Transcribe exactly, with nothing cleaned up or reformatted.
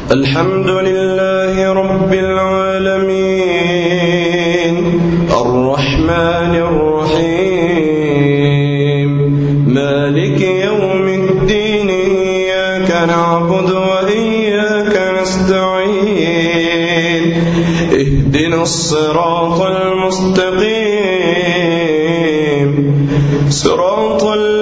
الحمد لله رب العالمين الرحمن الرحيم مالك يوم الدين إياك نعبد وإياك نستعين اهدنا الصراط المستقيم صراط